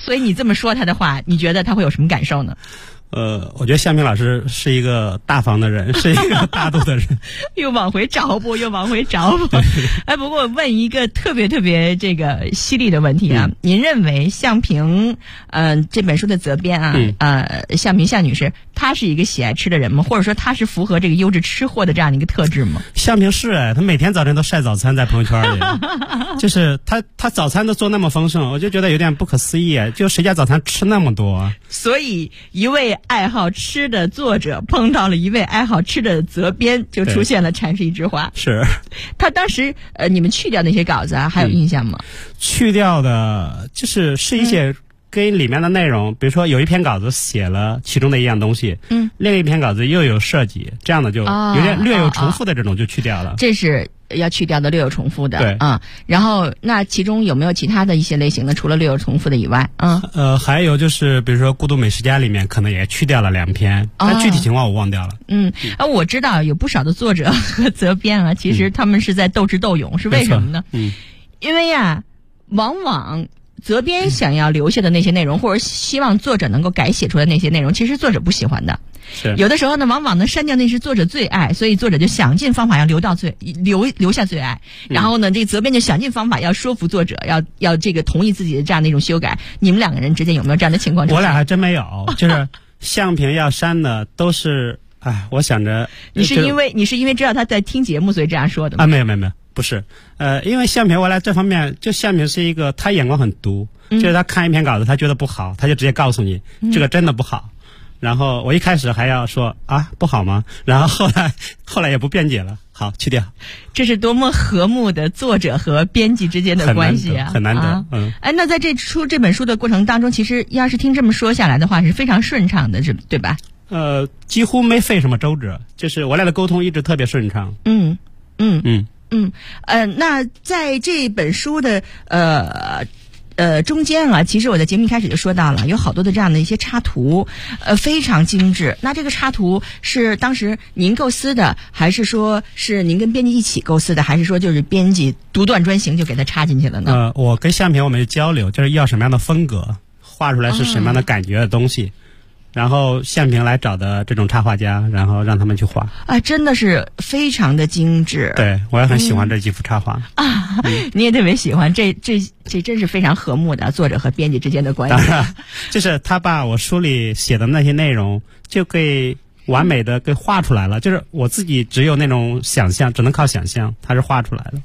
所以你这么说他的话，你觉得他会有什么感受呢？ 我觉得向平老师是一个大方的人，是一个大度的人。 又往回找补。哎，不过我问一个特别这个犀利的问题啊，您认为向平这本书的责编向平向女士，她是一个喜爱吃的人吗？或者说她是符合这个优质吃货的这样的一个特质吗？ 向平是她每天早晨都晒早餐在朋友圈里，就是她早餐都做那么丰盛，我就觉得有点不可思议，就谁家早餐吃那么多？ 所以一位爱好吃的作者碰到了一位爱好吃的责编，就出现了阐释一枝花。 是他当时你们去掉那些稿子还有印象吗？ 去掉的就是一些跟里面的内容，比如说有一篇稿子写了其中的一样东西，另一篇稿子又有设计，这样的就有点略有重复的这种就去掉了。 这是要去掉的略有重复的。 对然后那其中有没有其他的一些类型的，除了略有重复的以外？ 还有就是比如说《孤独美食家》里面可能也去掉了2篇，但具体情况我忘掉了。 我知道有不少的作者和责编啊，其实他们是在斗智斗勇，是为什么呢？因为往往责编想要留下的那些内容，或者希望作者能够改写出来的那些内容，其实作者不喜欢的。有的时候呢，往往呢删掉那是作者最爱，所以作者就想尽方法要留下最爱。然后呢，这个责编就想尽方法要说服作者，要这个同意自己的这样的一种修改。你们2个人之间有没有这样的情况？ 我俩还真没有，就是向平要删的都是，我想着你是因为知道他在听节目，所以这样说的吗？ 没有。不是，因为向平我俩这方面，就向平是一个他眼光很毒，就是他看一篇稿子他觉得不好，他就直接告诉你这个真的不好。然后我一开始还要说不好吗？然后后来也不辩解了，好去掉。 这是多么和睦的作者和编辑之间的关系啊， 很难得。 那在出这本书的过程当中，其实要是听这么说下来的话，是非常顺畅的，对吧？ 几乎没费什么周折，就是我俩的沟通一直特别顺畅。 那在这本书的中间其实我在节目一开始就说到了，有好多的这样的一些插图，非常精致。那这个插图是当时您构思的，还是说是您跟编辑一起构思的，还是说就是编辑独断专行就给它插进去了呢？ 我跟向平我们就交流，就是要什么样的风格，画出来是什么样的感觉的东西。然后向平来找的这种插画家，然后让他们去画真的是非常的精致。 对，我也很喜欢这几幅插画你也特别喜欢，这真是非常和睦的作者和编辑之间的关系。 就是他把我书里写的那些内容就给完美的给画出来了，就是我自己只有那种想象，只能靠想象，他是画出来了。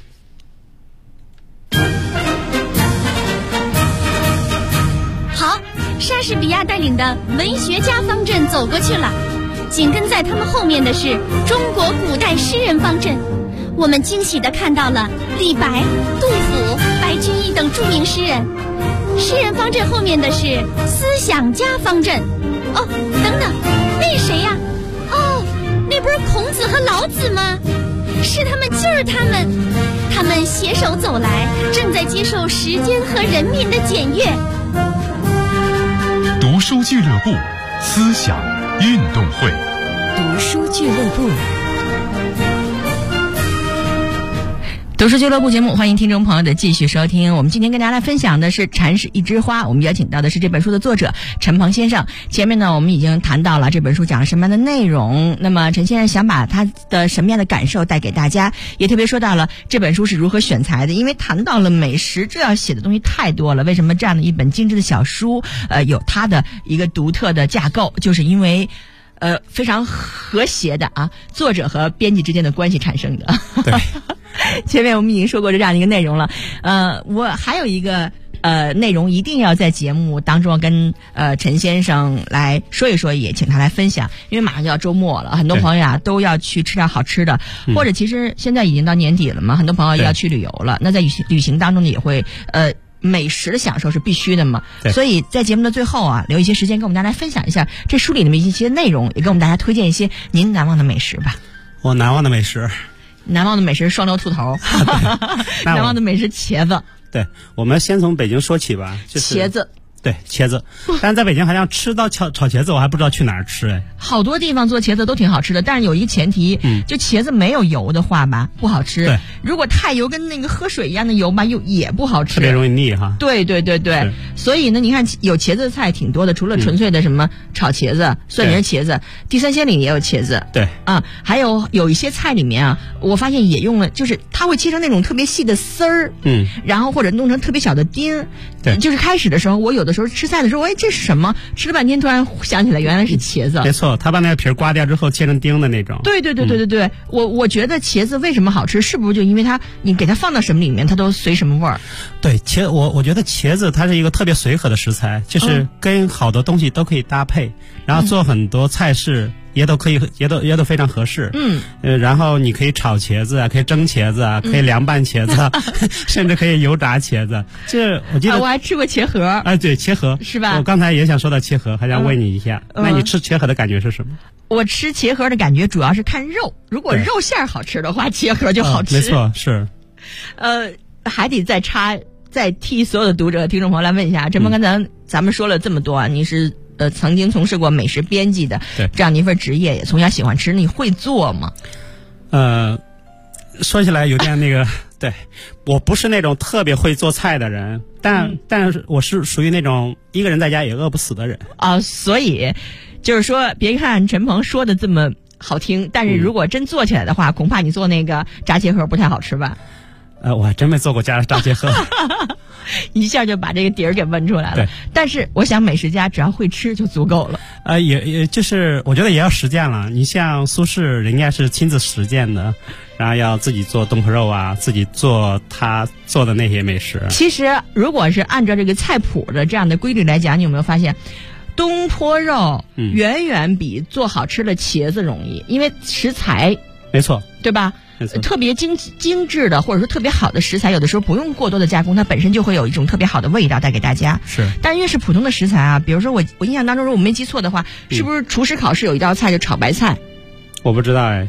莎士比亚带领的文学家方阵走过去了，紧跟在他们后面的是中国古代诗人方阵。我们惊喜地看到了李白、杜甫、白居易等著名诗人。诗人方阵后面的是思想家方阵。等等，那谁呀？那不是孔子和老子吗？是他们，就是他们。他们携手走来，正在接受时间和人民的检阅。 读书俱乐部，思想运动会。 读书俱乐部，读书俱乐部节目，欢迎听众朋友的继续收听。我们今天跟大家来分享的是《禅是一枝花》，我们邀请到的是这本书的作者陈鹏先生。前面呢，我们已经谈到了这本书讲了什么样的内容，那么陈先生想把他的什么样的感受带给大家，也特别说到了这本书是如何选材的，因为谈到了美食，这要写的东西太多了。为什么这样的一本精致的小书有它的一个独特的架构，就是因为非常和谐的作者和编辑之间的关系产生的。 对， 前面我们已经说过这样一个内容了。我还有一个内容一定要在节目当中跟陈先生来说一说，也请他来分享，因为马上就要周末了，很多朋友都要去吃点好吃的，或者其实现在已经到年底了嘛，很多朋友要去旅游了。那在旅行当中呢，也会美食的享受是必须的嘛，所以在节目的最后留一些时间跟我们大家来分享一下这书里的一些内容，也给我们大家推荐一些您难忘的美食吧。 我难忘的美食双流兔头难忘的美食茄子。 对，我们先从北京说起吧。茄子对，茄子，但是在北京好像吃到炒茄子，我还不知道去哪儿吃哎。 好多地方做茄子都挺好吃的，但是有一个前提，就茄子没有油的话吧，不好吃。 对， 如果太油，跟那个喝水一样的油吧，也不好吃， 特别容易腻哈。 对对对对，所以呢，你看有茄子的菜挺多的，除了纯粹的什么炒茄子、蒜泥茄子，地三鲜里也有茄子。 对啊，还有一些菜里面啊，我发现也用了，就是它会切成那种特别细的丝儿，然后或者弄成特别小的丁。 对， 就是开始的时候，我有的时候吃菜的时候，哎，这是什么？吃了半天，突然想起来原来是茄子。 没错，他把那个皮儿刮掉之后切成丁的那种。 对对对对对对，我觉得茄子为什么好吃，是不是就因为你给它放到什么里面，它都随什么味儿？对， 我觉得茄子它是一个特别随和的食材，就是跟好多东西都可以搭配，然后做很多菜式。也都非常合适。然后你可以炒茄子啊，可以蒸茄子啊，可以凉拌茄子，甚至可以油炸茄子。这我记得我还吃过茄盒。 哎，对，茄盒是吧？ 我刚才也想说到茄盒，还想问你一下，那你吃茄盒的感觉是什么？ 我吃茄盒的感觉主要是看肉，如果肉馅儿好吃的话，茄盒就好吃。 没错，是。 还得再替所有的读者、听众朋友来问一下，这么刚才咱们说了这么多啊，你是曾经从事过美食编辑的这样的一份职业，也从小喜欢吃，你会做吗？ 说起来有点那个，对，我不是那种特别会做菜的人，但是我是属于那种一个人在家也饿不死的人啊，所以就是说，别看陈鹏说的这么好听，但是如果真做起来的话，恐怕你做那个炸茄盒不太好吃吧？ 我还真没做过炸茄盒。 一下就把这个底儿给问出来了。但是我想美食家只要会吃就足够了。 也就是我觉得也要实践了。你像苏轼，人家是亲自实践的，然后要自己做东坡肉啊，自己做他做的那些美食。 其实如果是按照这个菜谱的这样的规律来讲，你有没有发现东坡肉远远比做好吃的茄子容易？因为食材没错， 对吧？特别精致的或者说特别好的食材，有的时候不用过多的加工，它本身就会有一种特别好的味道带给大家。 是， 但越是普通的食材啊，比如说我印象当中，如果我没记错的话，是不是厨师考试有一道菜就炒白菜？ 我不知道哎。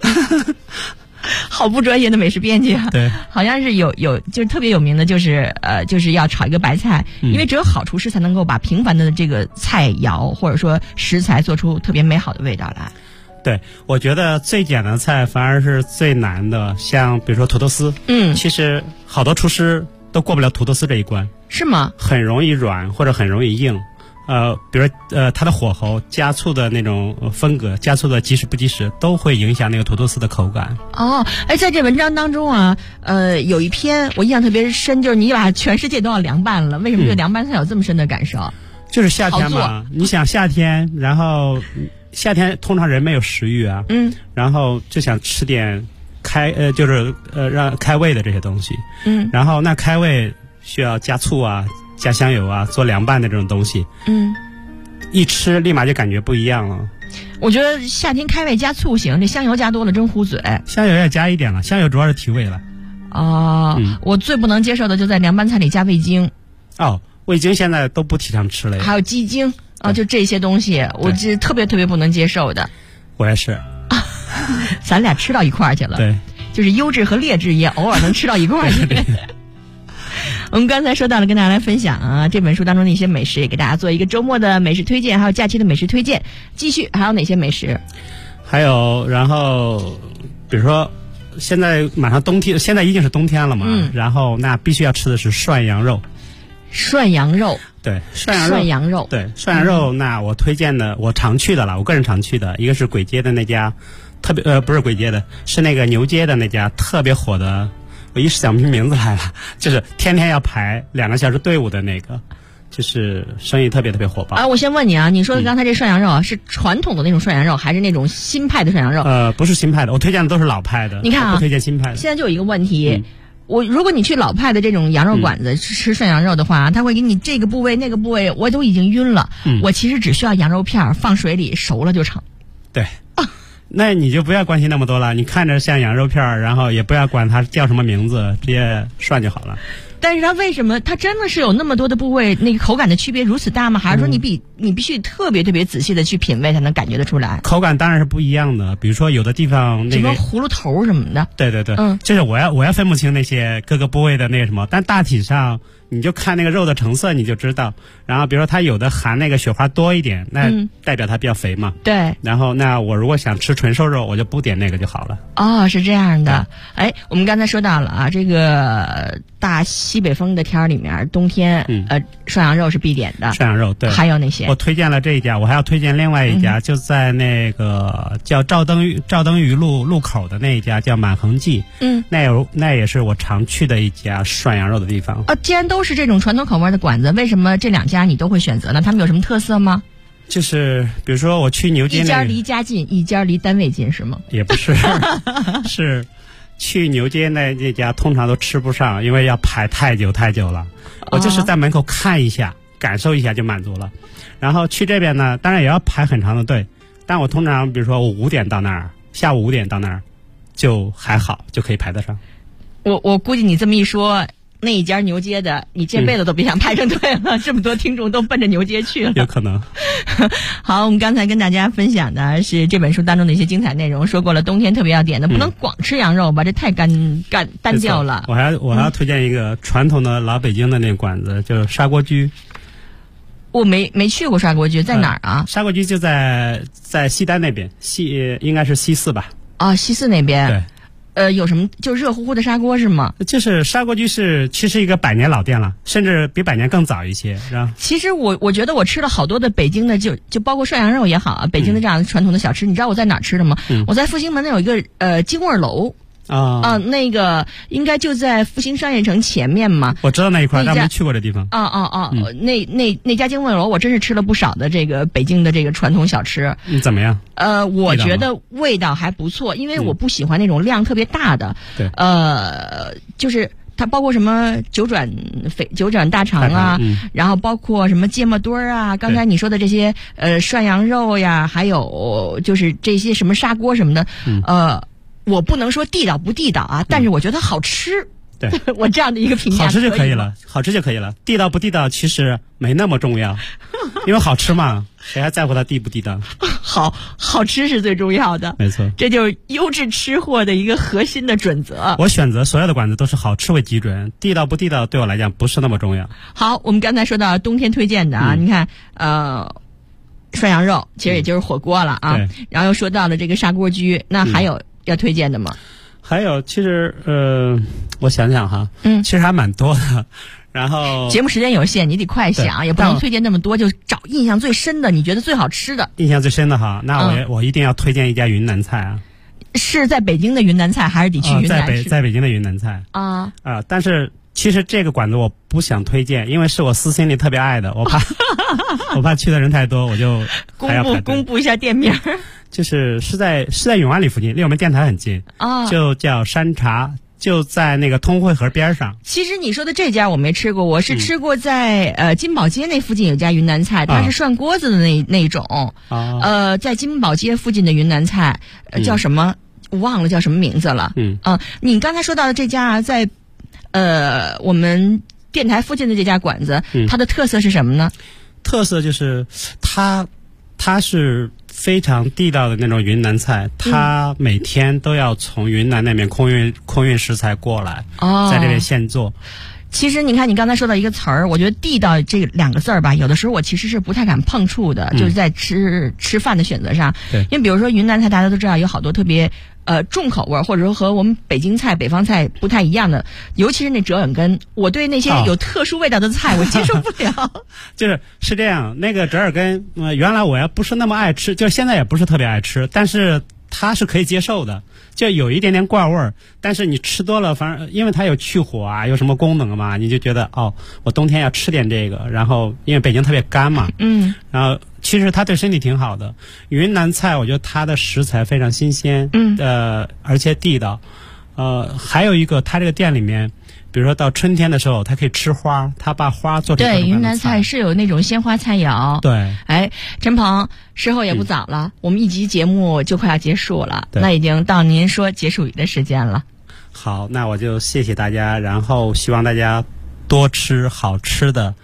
好不专业的美食编辑啊！ 对， 好像是有就是特别有名的，就是要炒一个白菜，因为只有好厨师才能够把平凡的这个菜肴或者说食材做出特别美好的味道来。 对，我觉得最简单的菜反而是最难的，像比如说土豆丝，其实好多厨师都过不了土豆丝这一关。 是吗？很容易软或者很容易硬，比如它的火候、加醋的那种风格、加醋的及时不及时，都会影响那个土豆丝的口感。 哦，在这文章当中啊，有一篇我印象特别深，就是你把全世界都要凉拌了，为什么对凉拌菜有这么深的感受？ 就是夏天嘛，你想夏天，然后夏天通常人没有食欲啊，然后就想吃点让开胃的这些东西，然后那开胃需要加醋啊、加香油啊，做凉拌的这种东西，一吃立马就感觉不一样了。 我觉得夏天开胃加醋行，这香油加多了真糊嘴。 香油要加一点了，香油主要是提味了。 我最不能接受的就在凉拌菜里加味精。 味精现在都不提倡吃了。 还有鸡精就这些东西，我是特别特别不能接受的。 我也是。 咱俩吃到一块儿去了。 对， 就是优质和劣质也偶尔能吃到一块儿去。我们刚才说到了，跟大家来分享这本书当中的一些美食，也给大家做一个周末的美食推荐，还有假期的美食推荐。继续还有哪些美食？ 还有，然后比如说现在马上冬天，现在已经是冬天了嘛，然后那必须要吃的是涮羊肉。 涮羊肉， 对，涮羊肉，对，涮羊肉。那我推荐的，我常去的了，我个人常去的，一个是簋街的那家，特别不是簋街的，是那个牛街的那家特别火的，我一时想不起名字来了，就是天天要排2个小时队伍的那个，就是生意特别特别火爆。 我先问你啊，你说的刚才这涮羊肉是传统的那种涮羊肉，还是那种新派的涮羊肉？ 不是新派的，我推荐的都是老派的。 你看不推荐新派的。 现在就有一个问题。如果你去老派的这种羊肉馆子吃涮羊肉的话，他会给你这个部位那个部位，我都已经晕了。我其实只需要羊肉片放水里熟了就成。 对，那你就不要关心那么多了，你看着像羊肉片，然后也不要管它叫什么名字，直接涮就好了。 但是它为什么它真的是有那么多的部位，那个口感的区别如此大吗？还是说你必须特别特别仔细的去品味才能感觉得出来？ 口感当然是不一样的，比如说有的地方那个葫芦头什么的。 对对对，就是我要分不清那些各个部位的那个什么，但大体上你就看那个肉的成色你就知道。然后比如说它有的含那个雪花多一点，那代表它比较肥嘛。 对。 然后那我如果想吃纯瘦肉，我就不点那个就好了。 哦，是这样的。哎，我们刚才说到了啊，这个大西北风的天儿里面，冬天涮羊肉是必点的。涮羊肉，对。 还有哪些？ 我推荐了这一家，我还要推荐另外一家，就在那个叫赵登禹路口的那一家叫满恒记。那也是我常去的一家涮羊肉的地方。 既然都是这种传统口味的馆子，为什么这2家你都会选择呢？他们有什么特色吗？ 就是比如说我去牛街， 一家离家近，一家离单位近，是吗？ 也不是，是去牛街那家通常都吃不上，因为要排太久了。我就是在门口看一下，感受一下就满足了。然后去这边呢，当然也要排很长的队，但我通常比如说我5点到那儿，下午5点到那儿，就还好，就可以排得上。 我估计你这么一说，那一家牛街的，你这辈子都别想排上队了。这么多听众都奔着牛街去了， 有可能。 好，我们刚才跟大家分享的是这本书当中的一些精彩内容，说过了冬天特别要点的，不能光吃羊肉吧，这太单调了。 我还要推荐一个传统的老北京的那个馆子，就是砂锅居。 我没去过砂锅居，在哪儿啊？ 砂锅居就在西单那边，应该是西4吧？ 啊，西4那边。 对。 有什么就热乎乎的砂锅是吗？ 就是砂锅居是其实一个100年老店了，甚至比100年更早一些，是吧？ 其实我觉得我吃了好多的北京的，就包括涮羊肉也好啊，北京的这样的传统的小吃，你知道我在哪儿吃的吗？我在复兴门那有一个京味楼。那个应该就在复兴商业城前面嘛。 我知道那一块，但没去过这地方。 那家京味楼，我真是吃了不少的这个北京的这个传统小吃。 怎么样？ 我觉得味道还不错，因为我不喜欢那种量特别大的。 对。 就是它包括什么九转大肠啊，然后包括什么芥末墩儿啊，刚才你说的这些涮羊肉呀，还有就是这些什么砂锅什么的，我不能说地道不地道啊，但是我觉得好吃。 对， 我这样的一个评价， 好吃就可以了，好吃就可以了。地道不地道其实没那么重要，因为好吃嘛，谁还在乎它地不地道？ 好吃是最重要的， 没错， 这就是优质吃货的一个核心的准则。 我选择所有的馆子都是好吃为基准，地道不地道对我来讲不是那么重要。 好，我们刚才说到冬天推荐的啊，你看涮羊肉其实也就是火锅了啊，然后又说到了这个砂锅居，那还有要推荐的吗？ 还有，其实我想想哈，其实还蛮多的。然后节目时间有限，你得快想，也不能推荐那么多，就找印象最深的，你觉得最好吃的。 印象最深的哈，那我一定要推荐一家云南菜啊。 是在北京的云南菜，还是得去云南吃？ 在北京的云南菜啊但是其实这个馆子我不想推荐，因为是我私心里特别爱的，我怕去的人太多，我就还要排队。 公布一下店名。 是在永安里附近，离我们电台很近就叫山茶，就在那个通惠河边上。 其实你说的这家我没吃过，我是吃过在金宝街那附近有家云南菜，它是涮锅子的那种。在金宝街附近的云南菜叫什么？我忘了叫什么名字了。你刚才说到的这家啊，在我们电台附近的这家馆子，它的特色是什么呢？ 特色就是它是非常地道的那种云南菜，它每天都要从云南那边空运食材过来，在这边现做。 其实你看，你刚才说到一个词儿，我觉得地道这2个字儿吧，有的时候我其实是不太敢碰触的，就是在吃饭的选择上。 对， 因为比如说云南菜，大家都知道有好多特别重口味，或者说和我们北京菜、北方菜不太一样的，尤其是那折耳根，我对那些有特殊味道的菜我接受不了。 是这样，那个折耳根，原来我也不是那么爱吃，就现在也不是特别爱吃，但是它是可以接受的，就有一点点怪味儿，但是你吃多了，反正因为它有去火啊，有什么功能嘛，你就觉得我冬天要吃点这个，然后因为北京特别干嘛，然后其实它对身体挺好的。云南菜我觉得它的食材非常新鲜，而且地道。还有一个，它这个店里面，比如说到春天的时候，它可以吃花，它把花做成对，云南菜是有那种鲜花菜肴。 对， 陈鹏，时候也不早了，我们一集节目就快要结束了，那已经到您说结束语的时间了。 好，那我就谢谢大家，然后希望大家多吃好吃的，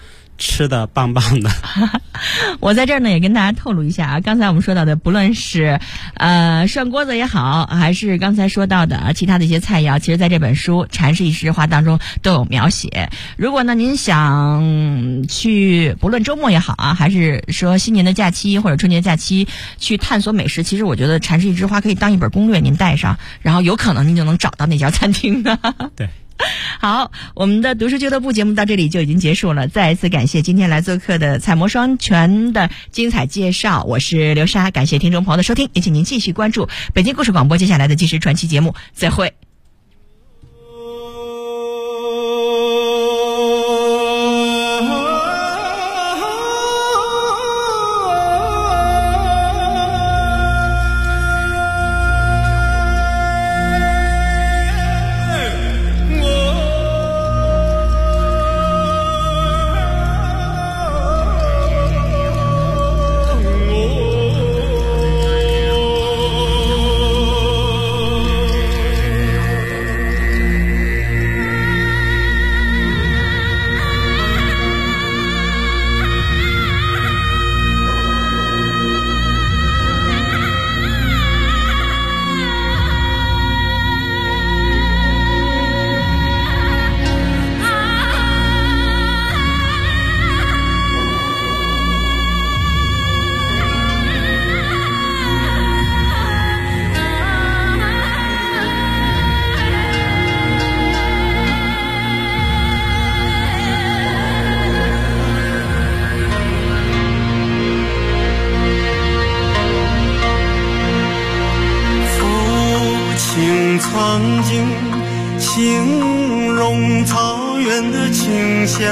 吃的棒棒的。 我在这儿呢也跟大家透露一下啊，刚才我们说到的，不论是涮锅子也好，还是刚才说到的其他的一些菜肴，其实在这本书《禅师一枝花》当中都有描写。如果呢您想去，不论周末也好啊，还是说新年的假期或者春节假期去探索美食，其实我觉得《禅师一枝花》可以当一本攻略您带上，然后有可能您就能找到那家餐厅的。 对。 好，我们的读书俱乐部节目到这里就已经结束了。再一次感谢今天来做客的彩魔双全的精彩介绍，我是刘莎，感谢听众朋友的收听，也请您继续关注北京故事广播接下来的纪实传奇节目，再会。 曾经形容草原的清香，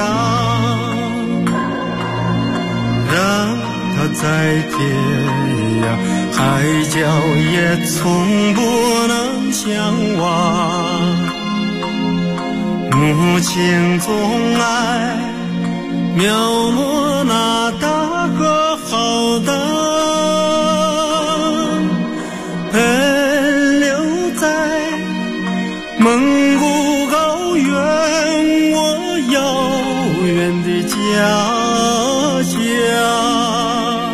让它在天涯海角也从不能相忘。母亲总爱描摹那大河浩荡，奔流在蒙古高原，我遥远的家乡。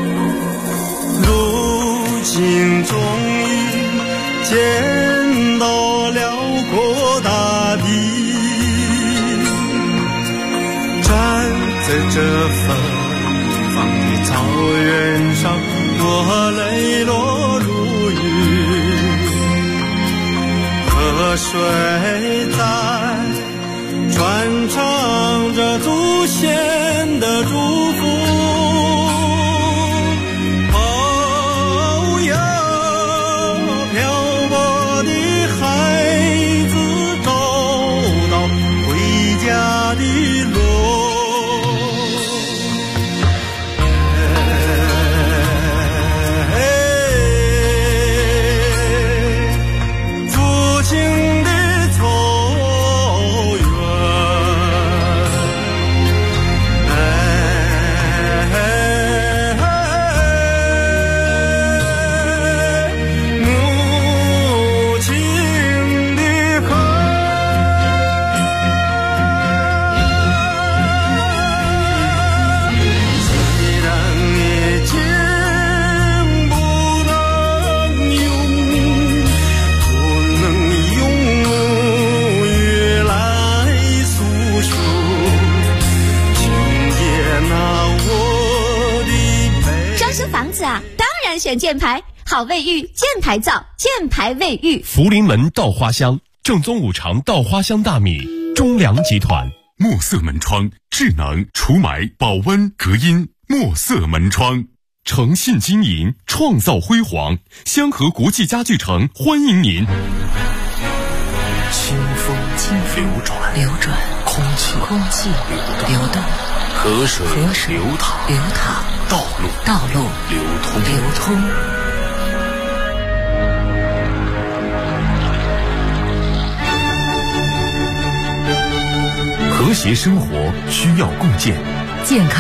如今终于见到辽阔大地，站在这芬芳的草原上，我泪落如雨。河水在传唱着祖先的祝福，哦呀，漂泊的孩子找到回家的路。 选箭牌，好卫浴，箭牌皂，箭牌卫浴。 福临门稻花香，正宗五常稻花香大米，中粮集团。墨色门窗，智能除霾、保温、隔音。墨色门窗，诚信经营，创造辉煌。香河国际家具城欢迎您。 清风流转，空气流动，河水流淌，道路流通。 和谐生活需要共建， 健康